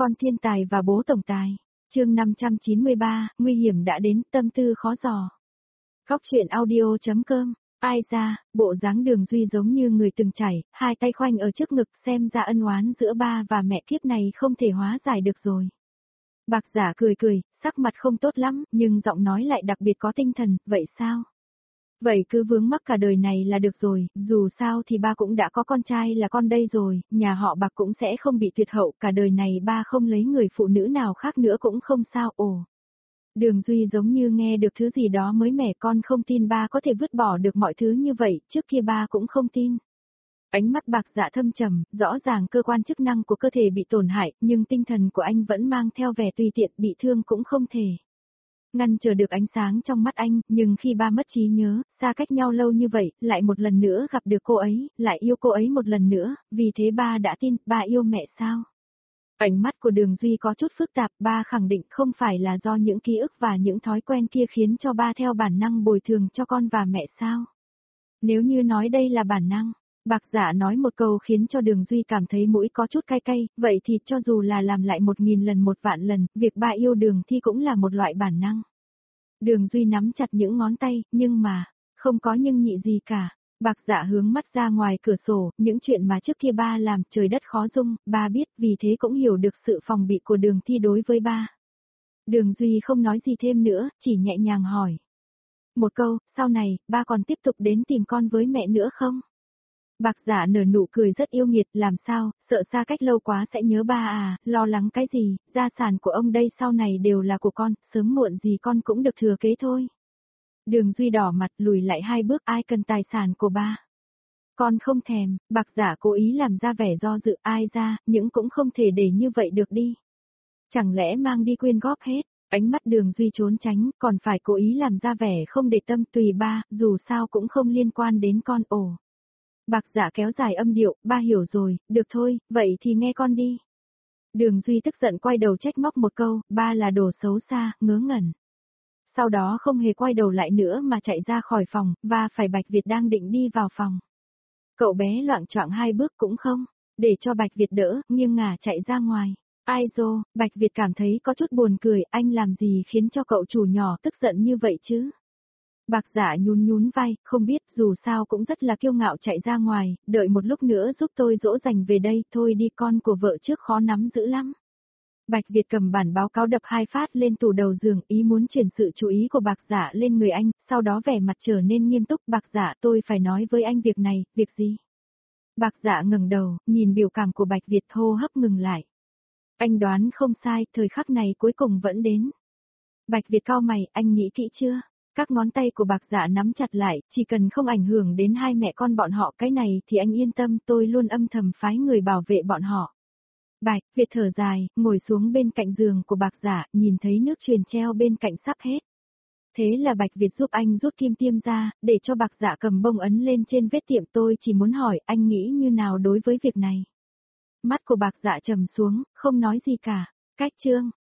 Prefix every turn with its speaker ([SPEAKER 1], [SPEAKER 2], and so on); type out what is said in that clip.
[SPEAKER 1] Con thiên tài và bố tổng tài. Chương 593, nguy hiểm đã đến, tâm tư khó dò. Góc truyện audio.com. Ai ra, bộ dáng Đường Duy giống như người từng chảy, hai tay khoanh ở trước ngực, xem ra ân oán giữa ba và mẹ kiếp này không thể hóa giải được rồi. Bạc Giả cười cười, sắc mặt không tốt lắm, nhưng giọng nói lại đặc biệt có tinh thần, vậy sao? Vậy cứ vướng mắc cả đời này là được rồi, dù sao thì ba cũng đã có con trai là con đây rồi, nhà họ Bạc cũng sẽ không bị tuyệt hậu, cả đời này ba không lấy người phụ nữ nào khác nữa cũng không sao. Ồ. Đường Duy giống như nghe được thứ gì đó mới mẻ, con không tin ba có thể vứt bỏ được mọi thứ như vậy, trước kia ba cũng không tin. Ánh mắt Bạc Dạ thâm trầm, rõ ràng cơ quan chức năng của cơ thể bị tổn hại, nhưng tinh thần của anh vẫn mang theo vẻ tùy tiện, bị thương cũng không thể ngăn chờ được ánh sáng trong mắt anh, nhưng khi ba mất trí nhớ, xa cách nhau lâu như vậy, lại một lần nữa gặp được cô ấy, lại yêu cô ấy một lần nữa, vì thế ba đã tin, ba yêu mẹ sao? Ánh mắt của Đường Duy có chút phức tạp, ba khẳng định không phải là do những ký ức và những thói quen kia khiến cho ba theo bản năng bồi thường cho con và mẹ sao? Nếu như nói đây là bản năng, Bạc Giả nói một câu khiến cho Đường Duy cảm thấy mũi có chút cay cay, vậy thì cho dù là làm lại 1000 lần 1 vạn lần, việc ba yêu Đường Thi cũng là một loại bản năng. Đường Duy nắm chặt những ngón tay, nhưng mà, không có nhưng nhị gì cả. Bạc Dạ hướng mắt ra ngoài cửa sổ, những chuyện mà trước kia ba làm trời đất khó dung, ba biết, vì thế cũng hiểu được sự phòng bị của Đường Thi đối với ba. Đường Duy không nói gì thêm nữa, chỉ nhẹ nhàng hỏi. Một câu, sau này, ba còn tiếp tục đến tìm con với mẹ nữa không? Bạc Giả nở nụ cười rất yêu nghiệt, làm sao, sợ xa cách lâu quá sẽ nhớ ba à, lo lắng cái gì, gia sản của ông đây sau này đều là của con, sớm muộn gì con cũng được thừa kế thôi. Đường Duy đỏ mặt lùi lại 2 bước, ai cần tài sản của ba? Con không thèm, Bạc Giả cố ý làm ra vẻ do dự, ai ra, những cũng không thể để như vậy được đi. Chẳng lẽ mang đi quyên góp hết? Ánh mắt Đường Duy trốn tránh, còn phải cố ý làm ra vẻ không để tâm, tùy ba, dù sao cũng không liên quan đến con. Ồ. Bạc Giả kéo dài âm điệu, ba hiểu rồi, được thôi, vậy thì nghe con đi. Đường Duy tức giận quay đầu trách móc một câu, ba là đồ xấu xa, ngớ ngẩn. Sau đó không hề quay đầu lại nữa mà chạy ra khỏi phòng, và phải Bạch Việt đang định đi vào phòng. Cậu bé loạng choạng 2 bước cũng không, để cho Bạch Việt đỡ, nghiêng ngả chạy ra ngoài. Ai dô, Bạch Việt cảm thấy có chút buồn cười, anh làm gì khiến cho cậu chủ nhỏ tức giận như vậy chứ? Bạc Giả nhún nhún vai, không biết, dù sao cũng rất là kiêu ngạo chạy ra ngoài, đợi một lúc nữa giúp tôi dỗ dành về đây, thôi đi, con của vợ trước khó nắm giữ lắm. Bạch Việt cầm bản báo cáo đập 2 phát lên tủ đầu giường, ý muốn chuyển sự chú ý của Bạc Giả lên người anh, sau đó vẻ mặt trở nên nghiêm túc. Bạc Giả, tôi phải nói với anh việc này. Việc gì? Bạc Giả ngẩng đầu, nhìn biểu cảm của Bạch Việt, hô hấp ngừng lại. Anh đoán không sai, thời khắc này cuối cùng vẫn đến. Bạch Việt cau mày, anh nghĩ kỹ chưa? Các ngón tay của Bạc Giả nắm chặt lại, chỉ cần không ảnh hưởng đến hai mẹ con bọn họ, cái này thì anh yên tâm, tôi luôn âm thầm phái người bảo vệ bọn họ. Bạch Việt thở dài, ngồi xuống bên cạnh giường của Bạc Giả, nhìn thấy nước truyền treo bên cạnh sắp hết. Thế là Bạch Việt giúp anh rút kim tiêm ra, để cho Bạc Giả cầm bông ấn lên trên vết tiệm. Tôi chỉ muốn hỏi anh nghĩ như nào đối với việc này. Mắt của Bạc Giả trầm xuống, không nói gì cả. Cách chương.